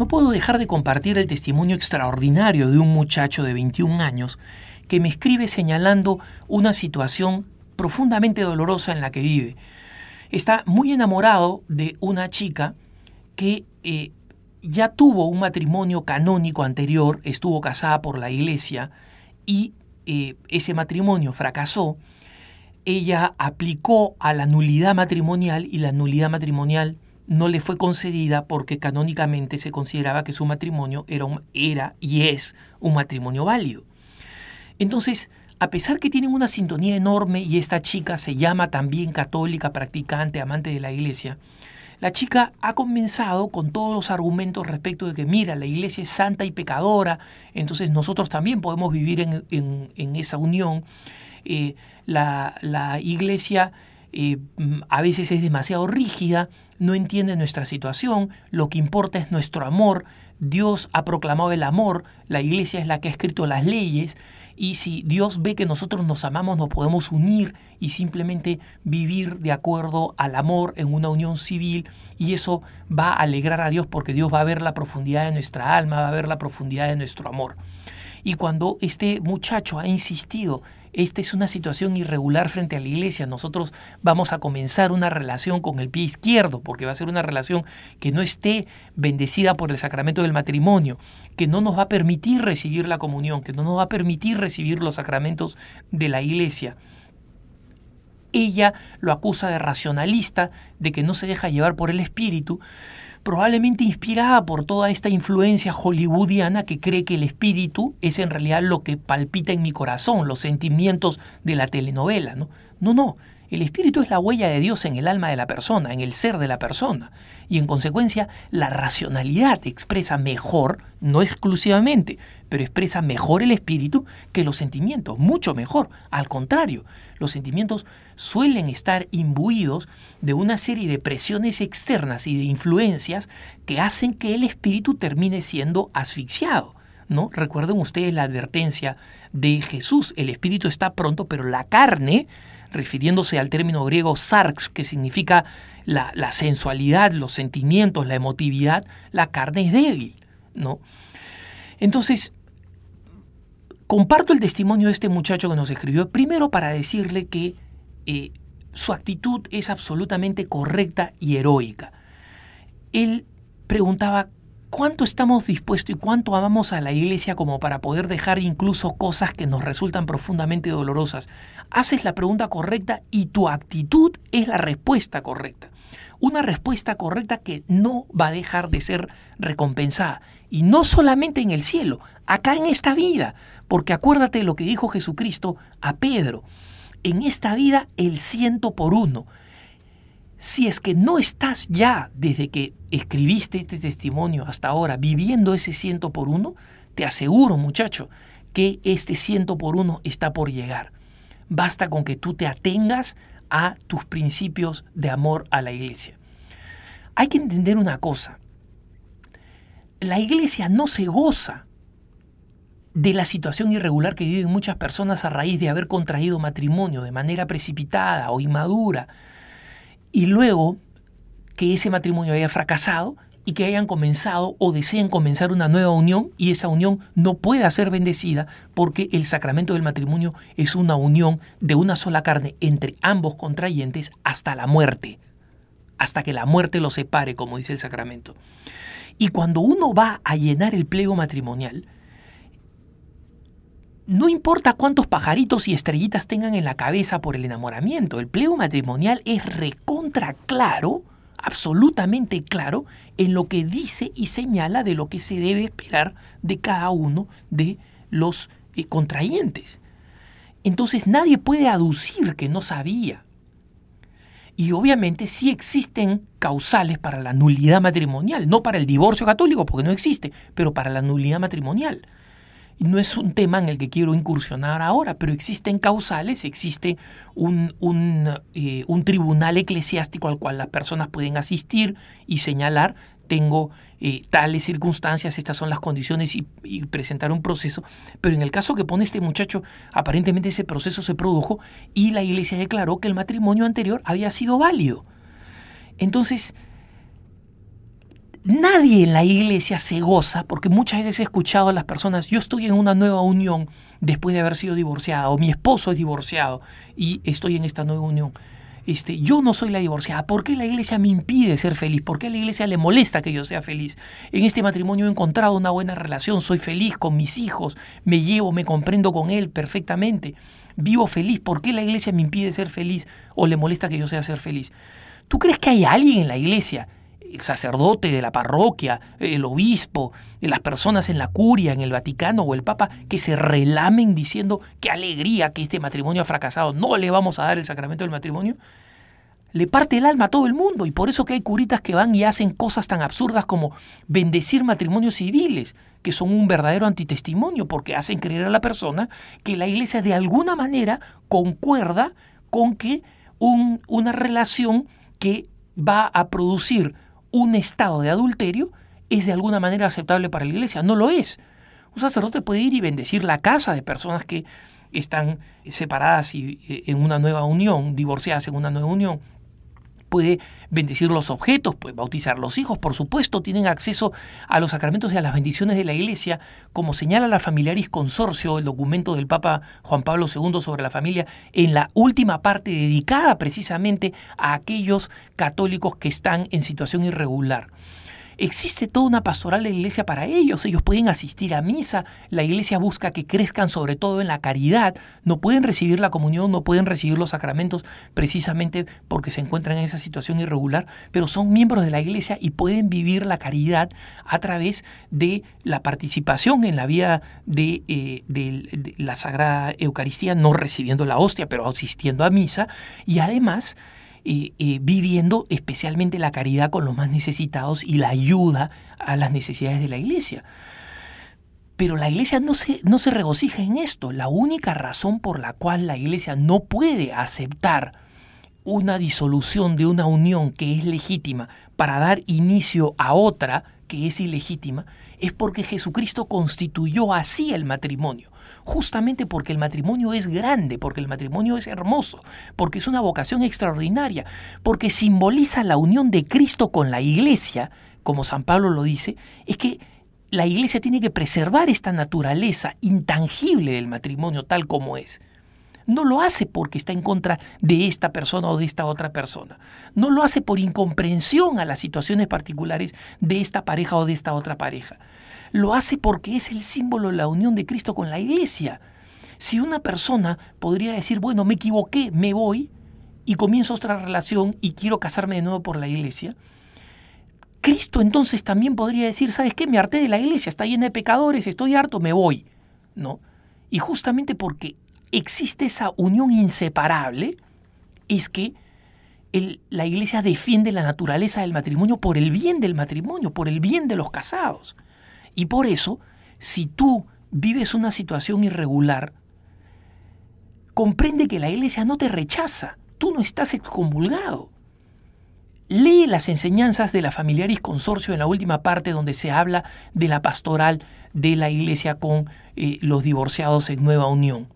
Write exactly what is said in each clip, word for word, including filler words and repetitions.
no puedo dejar de compartir el testimonio extraordinario de un muchacho de veintiún años que me escribe señalando una situación profundamente dolorosa en la que vive. Está muy enamorado de una chica que eh, ya tuvo un matrimonio canónico anterior, estuvo casada por la iglesia y eh, ese matrimonio fracasó. Ella aplicó a la nulidad matrimonial y la nulidad matrimonial no le fue concedida porque canónicamente se consideraba que su matrimonio era, un, era y es un matrimonio válido. Entonces, a pesar que tienen una sintonía enorme y esta chica se llama también católica, practicante, amante de la iglesia, la chica ha comenzado con todos los argumentos respecto de que, mira, la iglesia es santa y pecadora, entonces nosotros también podemos vivir en, en, en esa unión. Eh, la, la iglesia eh, a veces es demasiado rígida, no entiende nuestra situación, lo que importa es nuestro amor, Dios ha proclamado el amor, la iglesia es la que ha escrito las leyes, y si Dios ve que nosotros nos amamos, nos podemos unir y simplemente vivir de acuerdo al amor en una unión civil, y eso va a alegrar a Dios porque Dios va a ver la profundidad de nuestra alma, va a ver la profundidad de nuestro amor. Y cuando este muchacho ha insistido, esta es una situación irregular frente a la iglesia, nosotros vamos a comenzar una relación con el pie izquierdo, porque va a ser una relación que no esté bendecida por el sacramento del matrimonio, que no nos va a permitir recibir la comunión, que no nos va a permitir recibir los sacramentos de la iglesia. Ella lo acusa de racionalista, de que no se deja llevar por el espíritu, probablemente inspirada por toda esta influencia hollywoodiana que cree que el espíritu es en realidad lo que palpita en mi corazón, los sentimientos de la telenovela, ¿no? No, no, el espíritu es la huella de Dios en el alma de la persona, en el ser de la persona, y en consecuencia la racionalidad expresa mejor, no exclusivamente, pero expresa mejor el espíritu que los sentimientos, mucho mejor. Al contrario, los sentimientos suelen estar imbuidos de una serie de presiones externas y de influencias que hacen que el espíritu termine siendo asfixiado, ¿no? Recuerden ustedes la advertencia de Jesús, el espíritu está pronto, pero la carne, refiriéndose al término griego sarx, que significa la, la sensualidad, los sentimientos, la emotividad, la carne es débil, ¿no? Entonces, comparto el testimonio de este muchacho que nos escribió, primero para decirle que eh, su actitud es absolutamente correcta y heroica. Él preguntaba, ¿cuánto estamos dispuestos y cuánto amamos a la iglesia como para poder dejar incluso cosas que nos resultan profundamente dolorosas? Haces la pregunta correcta y tu actitud es la respuesta correcta. Una respuesta correcta que no va a dejar de ser recompensada. Y no solamente en el cielo, acá en esta vida. Porque acuérdate de lo que dijo Jesucristo a Pedro. En esta vida el ciento por uno. Si es que no estás ya, desde que escribiste este testimonio hasta ahora, viviendo ese ciento por uno, te aseguro, muchacho, que este ciento por uno está por llegar. Basta con que tú te atengas a tus principios de amor a la iglesia. Hay que entender una cosa. La iglesia no se goza de la situación irregular que viven muchas personas a raíz de haber contraído matrimonio de manera precipitada o inmadura, y luego que ese matrimonio haya fracasado y que hayan comenzado o deseen comenzar una nueva unión y esa unión no pueda ser bendecida porque el sacramento del matrimonio es una unión de una sola carne entre ambos contrayentes hasta la muerte, hasta que la muerte los separe, como dice el sacramento. Y cuando uno va a llenar el pliego matrimonial, no importa cuántos pajaritos y estrellitas tengan en la cabeza por el enamoramiento, el pliego matrimonial es recontra claro, absolutamente claro, en lo que dice y señala de lo que se debe esperar de cada uno de los eh, contrayentes. Entonces nadie puede aducir que no sabía. Y obviamente sí existen causales para la nulidad matrimonial, no para el divorcio católico porque no existe, pero para la nulidad matrimonial. No es un tema en el que quiero incursionar ahora, pero existen causales, existe un, un, eh, un tribunal eclesiástico al cual las personas pueden asistir y señalar, tengo eh, tales circunstancias, estas son las condiciones y, y presentar un proceso. Pero en el caso que pone este muchacho, aparentemente ese proceso se produjo y la iglesia declaró que el matrimonio anterior había sido válido. Entonces, Nadie en la iglesia se goza, porque muchas veces he escuchado a las personas, yo estoy en una nueva unión después de haber sido divorciada, o mi esposo es divorciado y estoy en esta nueva unión. Este, yo no soy la divorciada. ¿Por qué la iglesia me impide ser feliz? ¿Por qué a la iglesia le molesta que yo sea feliz? En este matrimonio he encontrado una buena relación, soy feliz con mis hijos, me llevo, me comprendo con él perfectamente, vivo feliz. ¿Por qué la iglesia me impide ser feliz o le molesta que yo sea ser feliz? ¿Tú crees que hay alguien en la iglesia, el sacerdote de la parroquia, el obispo, las personas en la curia, en el Vaticano o el Papa, que se relamen diciendo qué alegría que este matrimonio ha fracasado, no le vamos a dar el sacramento del matrimonio? Le parte el alma a todo el mundo, y por eso que hay curitas que van y hacen cosas tan absurdas como bendecir matrimonios civiles, que son un verdadero antitestimonio, porque hacen creer a la persona que la iglesia de alguna manera concuerda con que un, una relación que va a producir un estado de adulterio es de alguna manera aceptable para la iglesia. No lo es. Un sacerdote puede ir y bendecir la casa de personas que están separadas y en una nueva unión, divorciadas en una nueva unión. Puede bendecir los objetos, puede bautizar los hijos, por supuesto, tienen acceso a los sacramentos y a las bendiciones de la Iglesia, como señala la Familiaris Consortio, el documento del Papa Juan Pablo segundo sobre la familia, en la última parte dedicada precisamente a aquellos católicos que están en situación irregular. Existe toda una pastoral de la iglesia para ellos. Ellos pueden asistir a misa. La iglesia busca que crezcan sobre todo en la caridad. No pueden recibir la comunión, no pueden recibir los sacramentos precisamente porque se encuentran en esa situación irregular, pero son miembros de la iglesia y pueden vivir la caridad a través de la participación en la vida de, eh, de, de la Sagrada Eucaristía, no recibiendo la hostia, pero asistiendo a misa, y además Eh, eh, viviendo especialmente la caridad con los más necesitados y la ayuda a las necesidades de la iglesia. Pero la iglesia no se, no se regocija en esto. La única razón por la cual la iglesia no puede aceptar una disolución de una unión que es legítima para dar inicio a otra que es ilegítima, es porque Jesucristo constituyó así el matrimonio, justamente porque el matrimonio es grande, porque el matrimonio es hermoso, porque es una vocación extraordinaria, porque simboliza la unión de Cristo con la iglesia, como San Pablo lo dice. Es que la iglesia tiene que preservar esta naturaleza intangible del matrimonio tal como es. No lo hace porque está en contra de esta persona o de esta otra persona. No lo hace por incomprensión a las situaciones particulares de esta pareja o de esta otra pareja. Lo hace porque es el símbolo de la unión de Cristo con la iglesia. Si una persona podría decir, bueno, me equivoqué, me voy y comienzo otra relación y quiero casarme de nuevo por la iglesia, Cristo entonces también podría decir, ¿sabes qué? Me harté de la iglesia, está llena de pecadores, estoy harto, me voy, ¿no? Y justamente porque existe esa unión inseparable, es que el, la iglesia defiende la naturaleza del matrimonio por el bien del matrimonio, por el bien de los casados. Y por eso, si tú vives una situación irregular, comprende que la iglesia no te rechaza, tú no estás excomulgado. Lee las enseñanzas de la Familiaris Consortio en la última parte donde se habla de la pastoral de la iglesia con eh, los divorciados en nueva unión.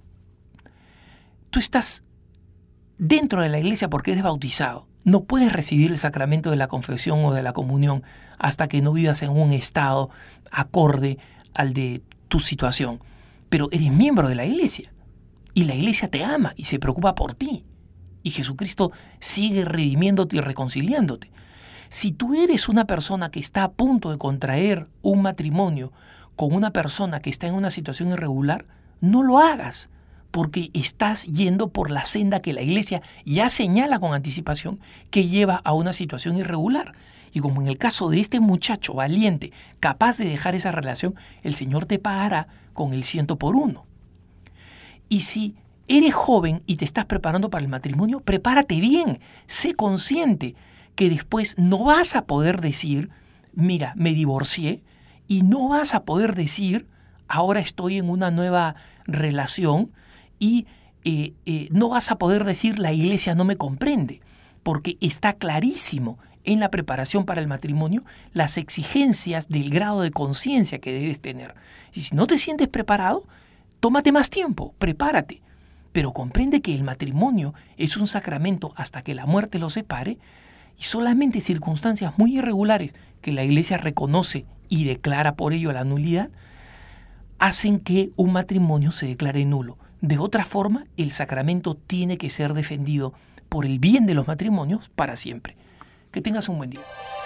Tú estás dentro de la iglesia porque eres bautizado. No puedes recibir el sacramento de la confesión o de la comunión hasta que no vivas en un estado acorde al de tu situación. Pero eres miembro de la iglesia y la iglesia te ama y se preocupa por ti. Y Jesucristo sigue redimiéndote y reconciliándote. Si tú eres una persona que está a punto de contraer un matrimonio con una persona que está en una situación irregular, no lo hagas, porque estás yendo por la senda que la iglesia ya señala con anticipación que lleva a una situación irregular. Y como en el caso de este muchacho valiente, capaz de dejar esa relación, el Señor te pagará con el ciento por uno. Y si eres joven y te estás preparando para el matrimonio, prepárate bien, sé consciente que después no vas a poder decir, mira, me divorcié, y no vas a poder decir, ahora estoy en una nueva relación, y eh, eh, no vas a poder decir, la iglesia no me comprende, porque está clarísimo en la preparación para el matrimonio las exigencias del grado de conciencia que debes tener. Y si no te sientes preparado, tómate más tiempo, prepárate. Pero comprende que el matrimonio es un sacramento hasta que la muerte lo separe, y solamente circunstancias muy irregulares que la Iglesia reconoce y declara por ello la nulidad, hacen que un matrimonio se declare nulo. De otra forma, el sacramento tiene que ser defendido por el bien de los matrimonios para siempre. Que tengas un buen día.